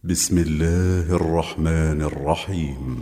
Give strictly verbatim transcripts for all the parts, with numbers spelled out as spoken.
بسم الله الرحمن الرحيم.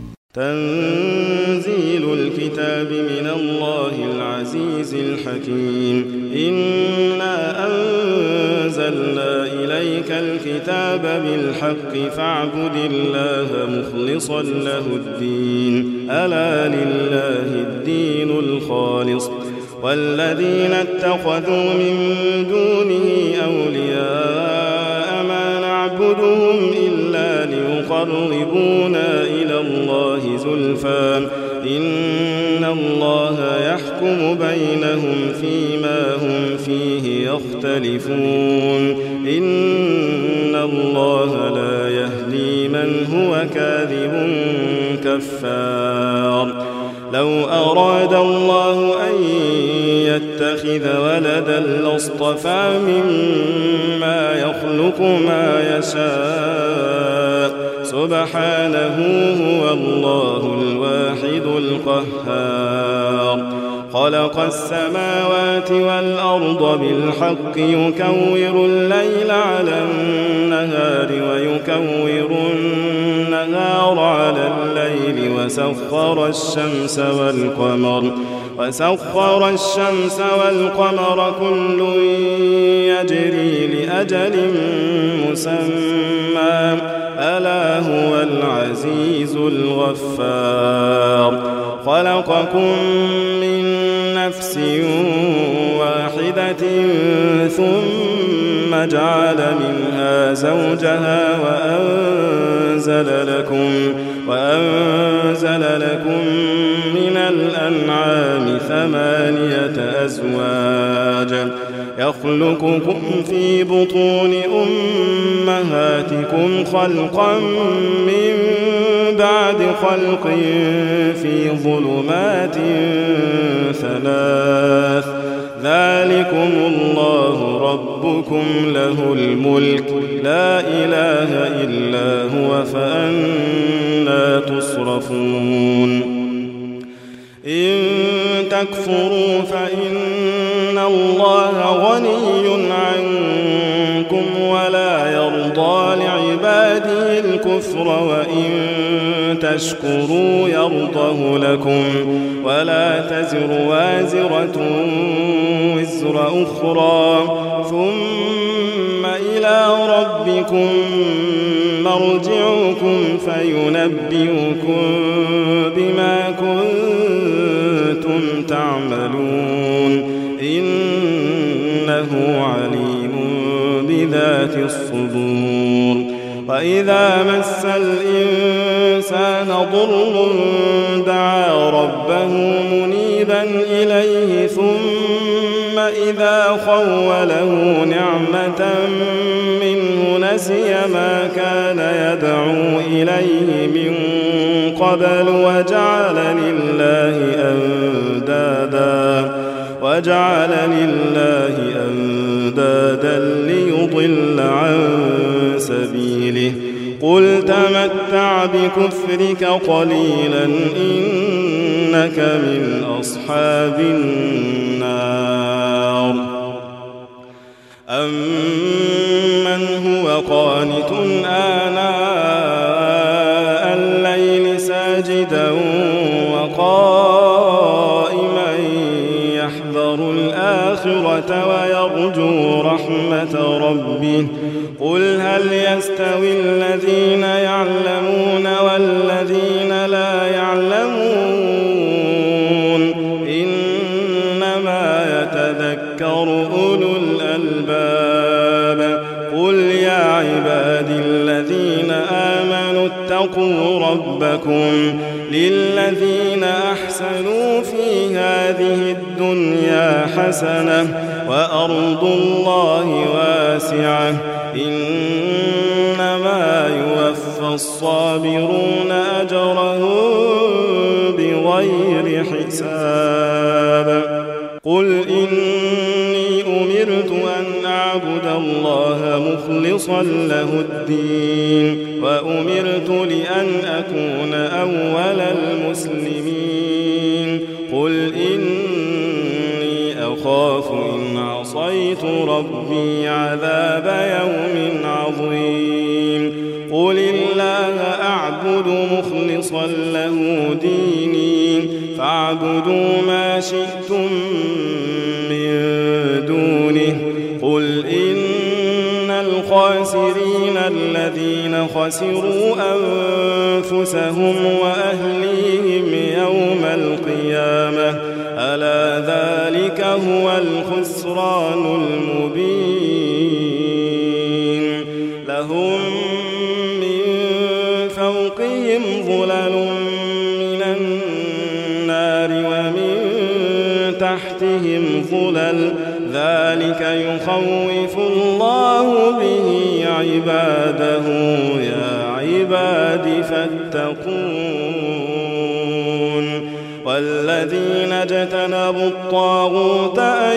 تنزيل الكتاب من الله العزيز الحكيم. إنا أنزلنا إليك الكتاب بالحق فاعبد الله مخلصا له الدين. ألا لله الدين الخالص والذين اتخذوا من دونه أولياء ما نعبدهم إلا ليقربونا إلى الله زلفى إن الله يحكم بينهم فيما هم فيه يختلفون. إن الله لا يهدي من هو كاذب كفار. لو أراد الله أن يتخذ ولدا لاصطفى مما يخلق ما يشاء سبحانه هو الله الواحد القهار. خلق السماوات والأرض بالحق يكور الليل على النهار ويكور النهار على الليل وسخر الشمس والقمر وسخر الشمس والقمر كل يجري لأجل مسمى ألا هو العزيز الغفار. خلقكم من نفس واحدة ثم جعل منها زوجها وأنزل لكم وأنزل لكم من الأنعام ثمانية أزواج يخلقكم في بطون أمهاتكم خلقا من بعد خلق في ظلمات ثلاث ذلكم الله ربكم له الملك لا إله إلا هو فأنى تصرفون. إن تكفروا فإن الله غني عنكم ولا يرضى لعباده الكفر وإن تشكروا يرضه لكم ولا تزر وازرة وزر أخرى ثم إلى ربكم مرجعكم فينبئكم بما كنتم تعملون إنه عليم بذات الصدور. وإذا مس الإنسان ضر دعا ربه منيبا إليه ثم إذا خوله نعمة منه نسي ما كان يدعو إليه من قبل وجعل لله أندادا وجعل لله أندادا ليضل عن سبيله. قل تمتع بكفرك قليلا إنك من أصحاب النار. أمن هو قانت آناء الليل ساجدا وقائما يحذر الآخرة ويرجو رحمة ربه. قل هل يستوي الذين يعلمون والذين لا يعلمون إنما يتذكر أولو الألباب. قل يا عبادي الذين آمنوا اتقوا ربكم للذين أحسنوا في هذه الدنيا حسنة وأرض الله واسعة إنما يوفى الصابرون أجرهم بغير حساب. قل إني أمرت أن أعبد الله مخلصا له الدين وأمرت لأن أكون أول المسلمين. قل إني أخاف إن عصيت ربي عذاب يوم عظيم. قل الله أعبد مخلصا له ديني فاعبدوا ما شئتم من دونه قل إن الخاسرين الذين خسروا أنفسهم وأهليهم يوم القيامة ألا ذلك هو الخسران المبين لهم من فوقهم ظلل من النار ومن تحتهم ظلل ذلك يخوف الله به عباده يا عباد فاتقون والذين اجتنبوا الطاغوت أن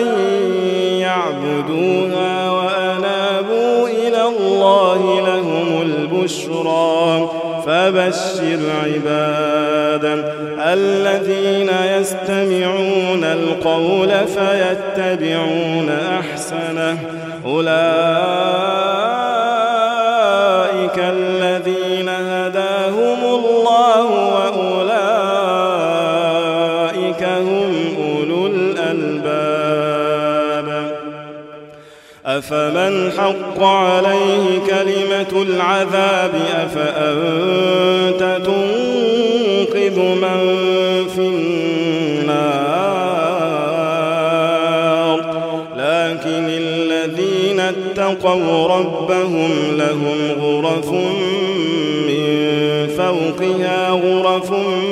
يعبدوها وأنابوا إلى الله لهم البشرى فبشر عبادا الذين يستمعون القول فيتبعون أحسنه أولئك الذين هداهم الله وأولئك هم أولو الألباب أفمن حق عليه كلمة العذاب أفأنت تنقذ من في النار لكن الذين اتقوا ربهم لهم غرف من فوقها غرف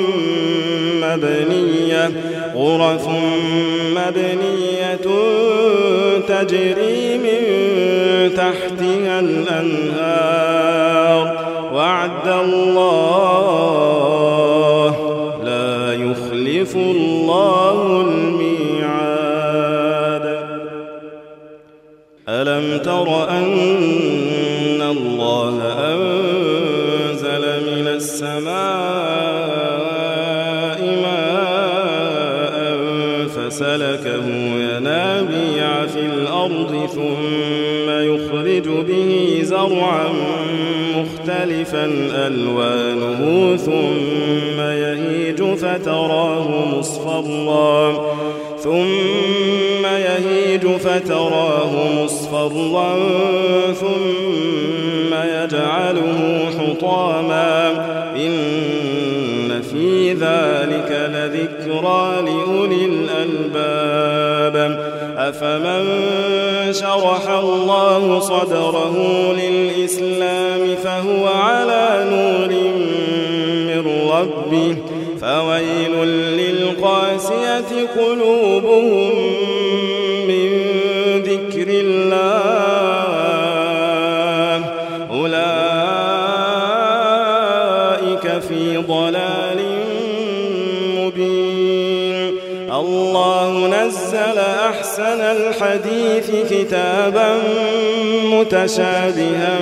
مبنية غرف مبنية تجري من تحتها الأنهار وعد الله لا يخلف الله الميعاد ألم تر أن الله أنزل من السماء ماء فسلكه ينابيع في الأرض ثم يخرج به زرعا مختلفا ألوانه ثم يهيج فتراه مصفرا ثم يهيج فتراه مصفرا ثم يجعله حطاما إن في ذلك لذكرى لأولي الألباب أفمن شرح الله صدره للإسلام فهو على نور من ربه فويل للقاسية قلوبهم من ذكر الله أولئك في ضلال مبين الله نزل أحسن الحديث كتابا متشابها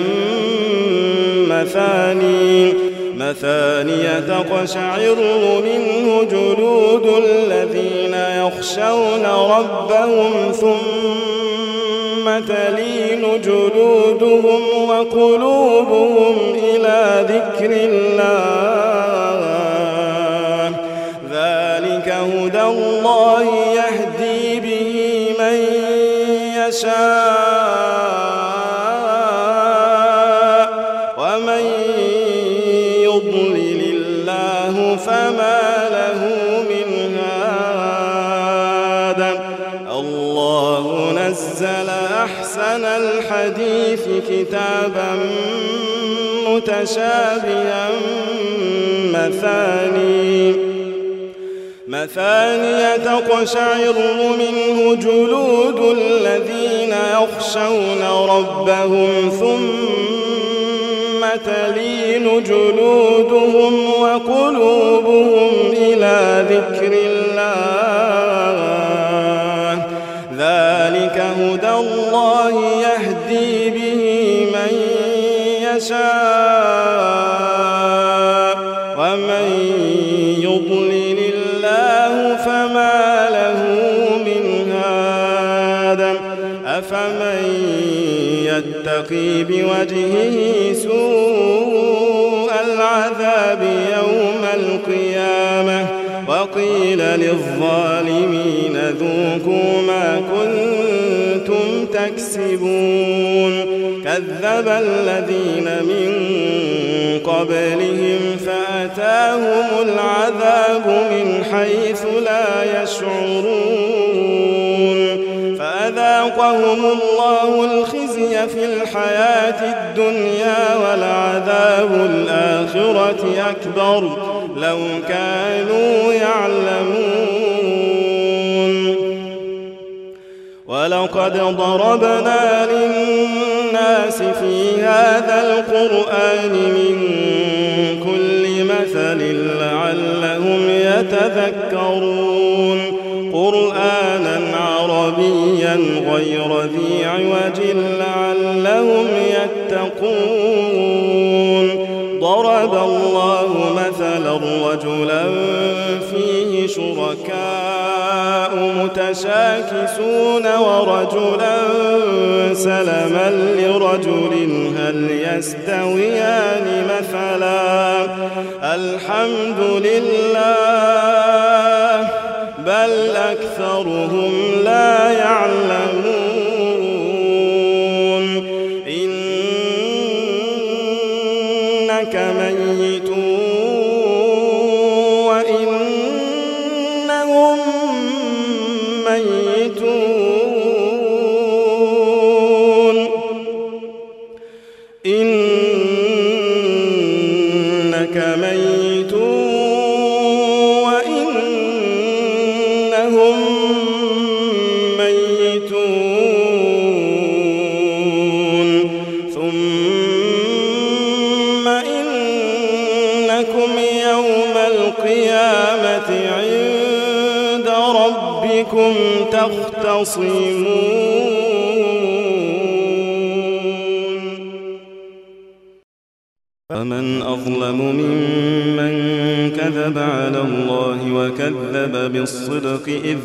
مثاني مثانية تقشعر منه جلود الذين يخشون ربهم ثم تلين جلودهم وقلوبهم إلى ذكر الله ذلك هدى الله يهدي به من يشاء ومن يضلل الله فما له من هاد الله نزل أحسن الحديث كتابا متشابها مثاني مثانية تقشعر منه جلود الذين يخشون ربهم ثم تلين جلودهم وقلوبهم إلى ذكر الله ذلك هدى الله يهدي به من يشاء ومن يضلل الله فما له من هاد أفمن يتقي بوجهه سوء وقيل للظالمين ذوقوا ما كنتم تكسبون كذب الذين من قبلهم فأتاهم العذاب من حيث لا يشعرون فأذاقهم الله الخزي في الحياة الدنيا ولعذاب الآخرة أكبر لو كانوا يعلمون ولقد ضربنا للناس في هذا القرآن من كل مثل لعلهم يتذكرون قرآنا عربيا غير ذي عوج لعلهم يتقون ضرب الله مثلا رجلا فيه شركاء متشاكسون ورجلا سلما لرجل هل يستويان مثلا الحمد لله بل أكثرهم لا يعلمون إنك ميت وإنهم ميتون إنك ميت وإنهم ميتون ثم إنكم يوم القيامة عند ربكم تختصمون فمن أظلم ممن كذب على الله وكذب بالصدق إذ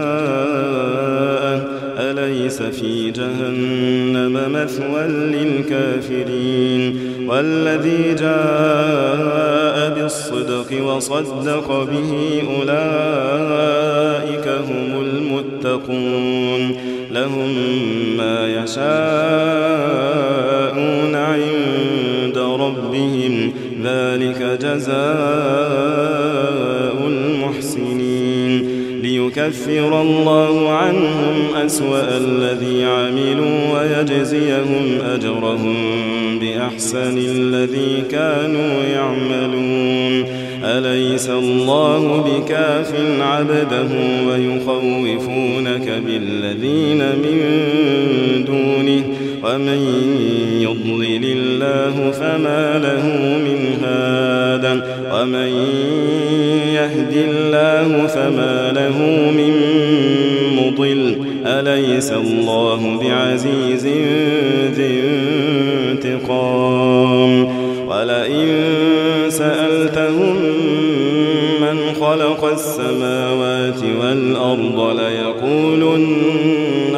جاءه أليس في جهنم مثوى للكافرين والذي جاء بالصدق وصدق به أولئك هم المتقون لهم ما يشاءون عند ربهم ذلك جزاء المحسنين ليكفر الله عنهم أسوأ الذي عملوا ويجزيهم أجرهم بأحسن الذي كانوا يعملون أليس الله بكاف عبده ويخوفونك بالذين من دونه ومن يضلل الله فما له من هاد ومن يهد الله فما له من مضل أليس الله بعزيز ذي انتقام ولئن سألتهم من خلق السماوات والأرض ليقولن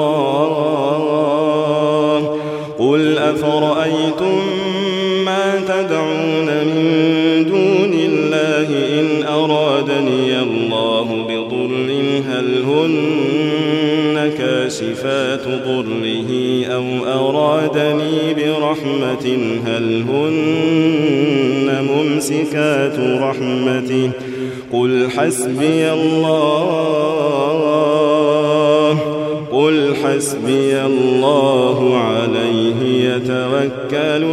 الله قل أفرأيتم ما تدعون من دون الله إن أرادني الله بضر هل هن كاشفات ضره أو أرادني برحمة هل هن ممسكات رحمته قل حسبي الله قل حسبي الله عليه يتوكل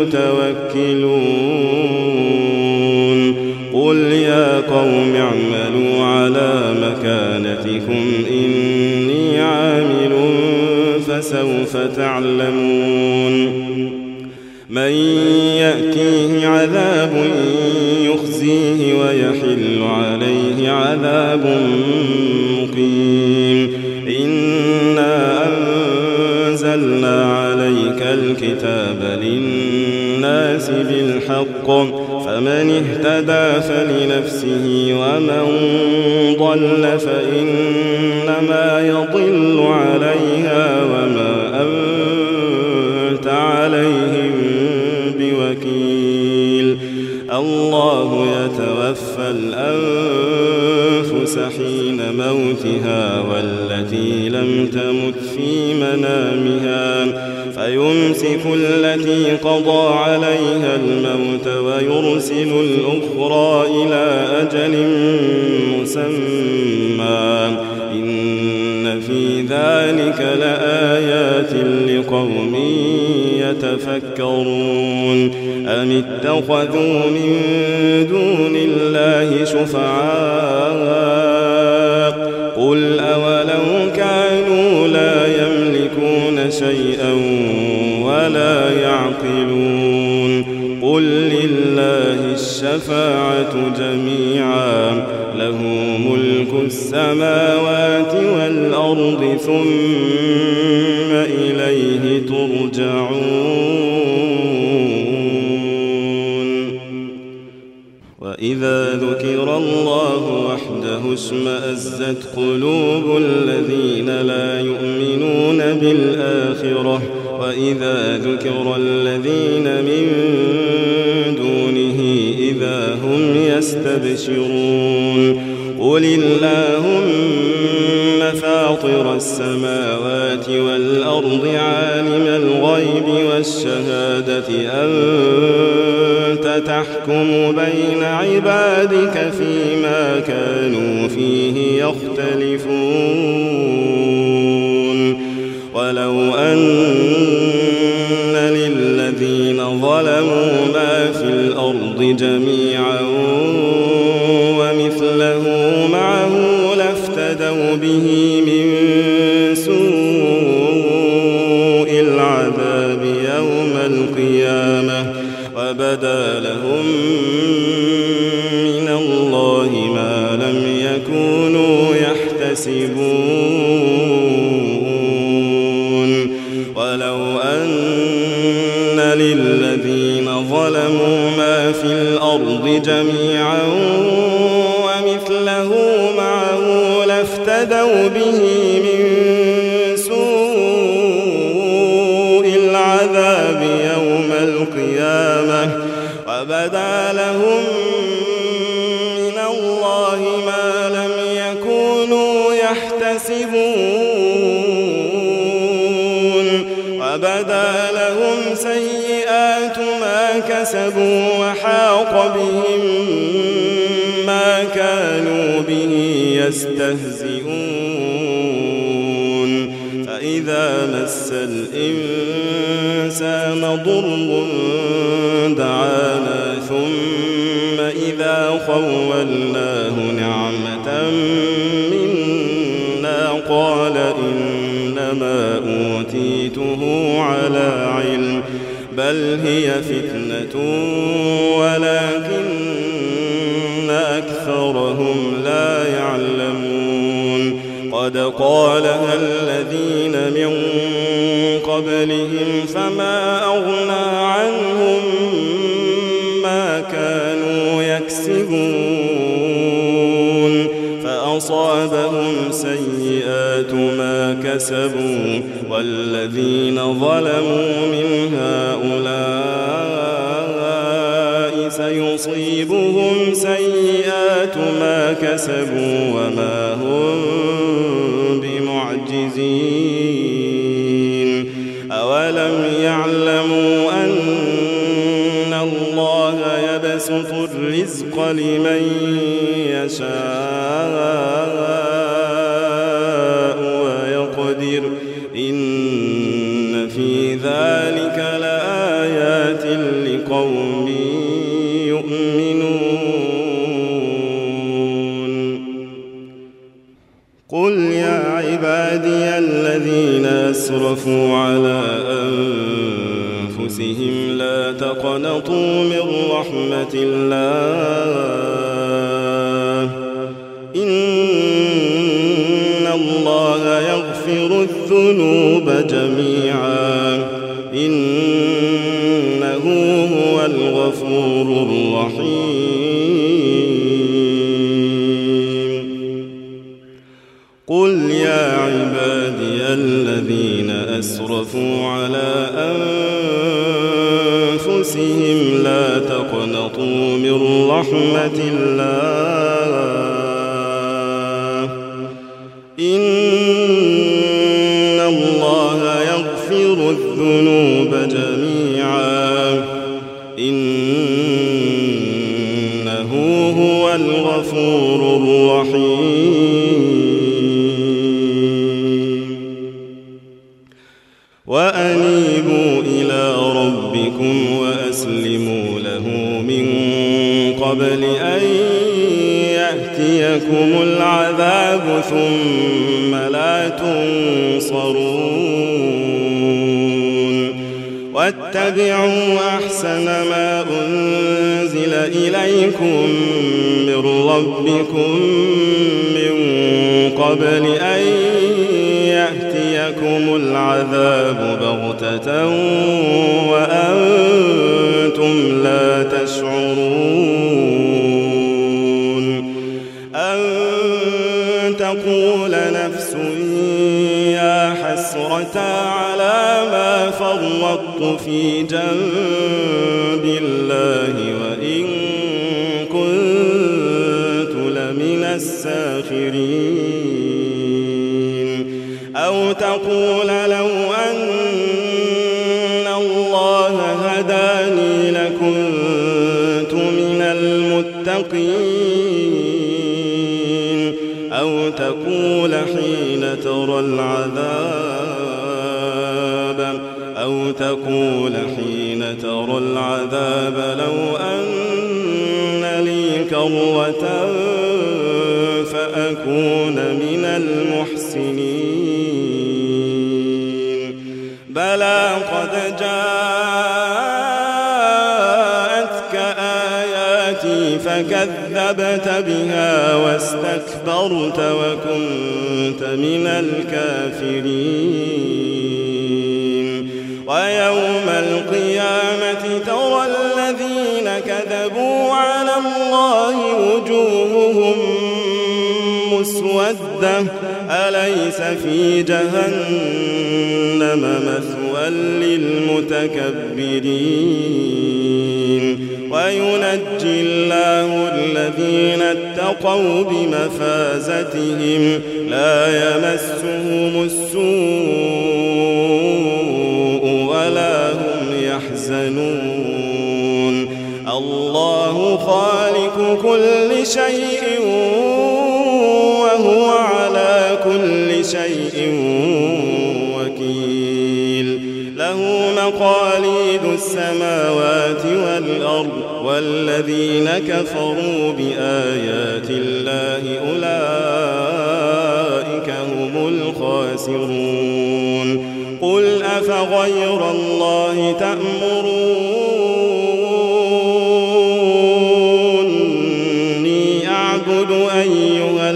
المتوكلون قل يا قوم اعملوا على مكانتكم إني عامل فسوف تعلمون من يأتيه عذاب يخزيه ويحل عليه عذاب مقيم إنا أنزلنا عليك الكتاب للناس بالحق فمن اهتدى فلنفسه ومن ضل فإنما يضل عليها وما أنت عليهم بوكيل سبيل. الله يتوفى الأنفس حين موتها والتي لم تمت في منامها فيمسك التي قضى عليها الموت ويرسل الأخرى إلى أجل مسمى إن في ذلك لآيات لقوم يتفكرون. أم اتخذوا من دون الله شفعاء قل أولو كانوا لا يملكون شيئا ولا يعقلون قل لله الشفاعة جميعا له ملك السماوات والأرض ثم إليه ترجعون. وإذا ذكر الله وحده اشمأزت قلوب الذين لا يؤمنون بالآخرة وإذا ذكر الذين من دونه إذا هم يستبشرون. قل اللهم فاطر السماوات والأرض عالم الغيب والشهادة أنت تحكم بين عبادك فيما كانوا فيه يختلفون. ولو أن للذين ظلموا ما في الأرض جميعا ومثله معه لافتدوا به من سوء العذاب يوم القيامة وبدا لهم من الله ما لم يكونوا يحتسبون. ولو أن للذين ظلموا ما في الأرض جميعا ومثله معه لافتدوا به من سوء العذاب يوم القيامة وبدا لهم من الله ما لم يكونوا يحتسبون. وبدا لهم سيئات ما كسبوا وحاق بهم ما كانوا به يستهزئون. فإذا مس الإنسان ضر دعانا ثم إذا خولناه نعمة منا قال إنما أوتيته على علم بل هي فتنة ولكن أكثرهم لا يعلمون. قد قالها الذين من قبلهم فما أغنى عنهم ما كانوا يكسبون فأصابهم سيئات ما كسبوا والذين ظلموا من هؤلاء سيصيبهم سيئات ما كسبوا وما هم بمعجزين. أولم يعلموا أن الله يبسط الرزق لمن يشاء ويقدر إن في ذلك لآيات لقوم يؤمنون. قل يا عبادي الذين أسرفوا على أنفسهم لا تقنطوا من رحمة الله إن الله يغفر الذنوب جميعا إنه هو الغفور الرحيم. قل يا عبادي الذين أسرفوا على أنفسهم لا تقنطوا من رحمة الله إن الله يغفر الذنوب جميعا إنه هو الغفور الرحيم وأنيبوا إلى ربكم وأسلموا له من قبل أن يأتيكم العذاب ثم لا تنصرون واتبعوا أحسن ما أنزل إليكم من ربكم من قبل أن يأتيكم العذاب بغتة وأنتم لا تشعرون أن تقول نفس يا حسرة على ما فرطت في جنب الله وإن كنت لمن الساخرين أو تقول لو أن الله هداني لكنت من المتقين أو تقول حين ترى العذاب أو تقول حين ترى العذاب لو أن لي كرة فأكون من المحسنين بلى قد جاءتك آياتي فكذبت بها واستكبرت وكنت من الكافرين ويوم القيامة ترى الذين كذبوا على الله وجوههم مسودة أليس في جهنم مثوى للمتكبرين وينجي الله الذين اتقوا بمفازتهم لا يمسهم السوء ولا هم يحزنون الله خالق كل شيء وهو على كل شيء وكيل له مقاليد السماوات والأرض والذين كفروا بآيات الله أولئك هم الخاسرون قل أفغير الله تأمروني أعبد أيها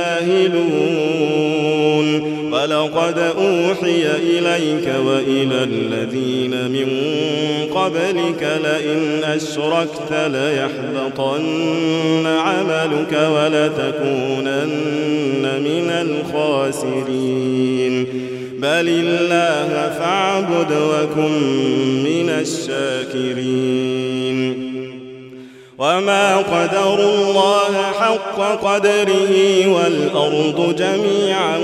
الجاهلون ولقد أوحي إليك وإلى الذين من قبلك لئن أشركت ليحبطن عملك ولتكونن من الخاسرين بل الله فاعبد وكن من الشاكرين وما قدروا الله حق قدره والأرض جميعا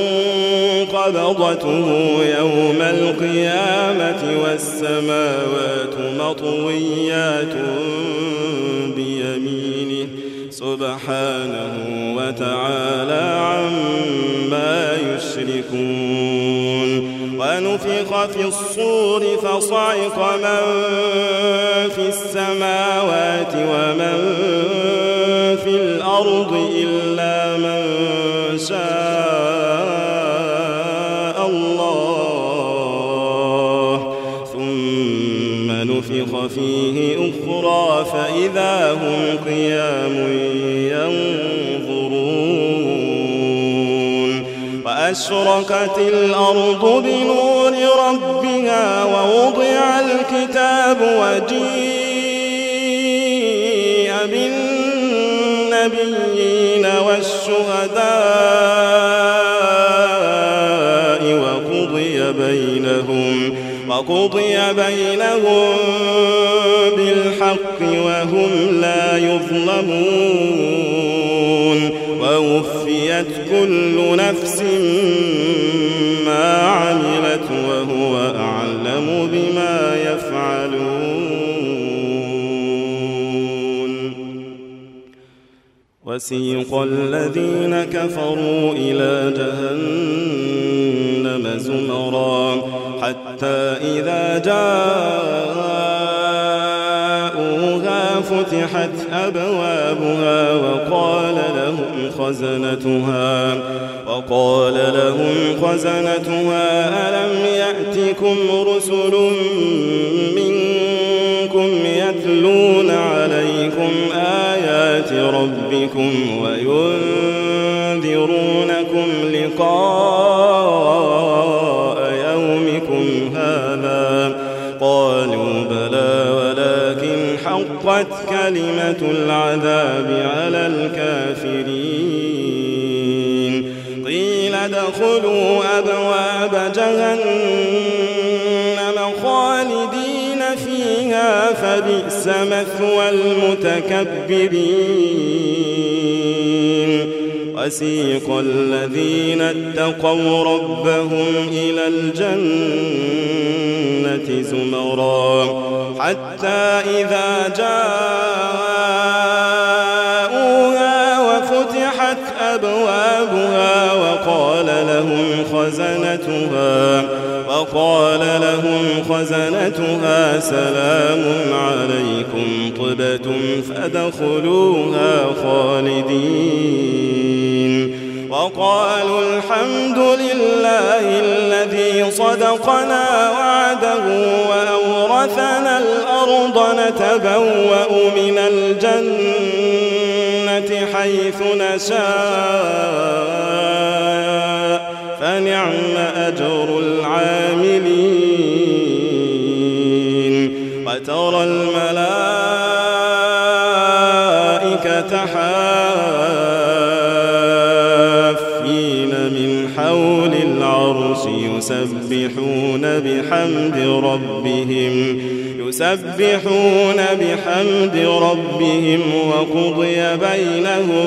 قبضته يوم القيامة والسماوات مطويات بيمينه سبحانه وتعالى عما يشركون ونفخ في الصور فصعق من في السماوات ومن في الأرض إلا من شاء الله ثم نفخ فيه أخرى فإذا هم قيام ينظرون وأشرقت الأرض بنور ربها ووضع الكتاب وجيء بالنبيين والشهداء وقضي بينهم وقضي بينهم بالحق وهم لا يظلمون ووفيت كل نفس ما عملت وهو أعلم بما يفعلون. وسيق الذين كفروا إلى جهنم زمرا حتى إذا جاءوها فتحت أبوابها وقال لهم خزنتها وقال لهم خزنتها ألم يأتكم رسل منكم يتلون عليكم آيات ربكم وينذرونكم لقاء يومكم هذا قالوا بلى ولكن حقت كلمة العذاب على الكافرين. قيل ادخلوا أبواب جهنم خالدين فيها فبئس مثوى المتكبرين. وسيق الذين اتقوا ربهم إلى الجنة زمرا حتى إذا جاءوها وفتحت أبوابها وقال لهم خزنتها وقال لهم خزنتها سلام عليكم طبتم فادخلوها خالدين. وقالوا الحمد لله الذي صدقنا وعده وأورثنا الأرض نتبوأ من الجنة حيث نشاء فنعم أجر العاملين. وترى الملائكة حافين من حول العرش يسبحون بحمد ربهم يسبحون بحمد ربهم وقضي بينهم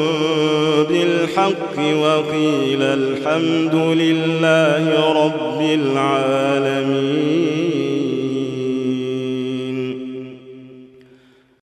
بالحق وقيل الحمد لله رب العالمين.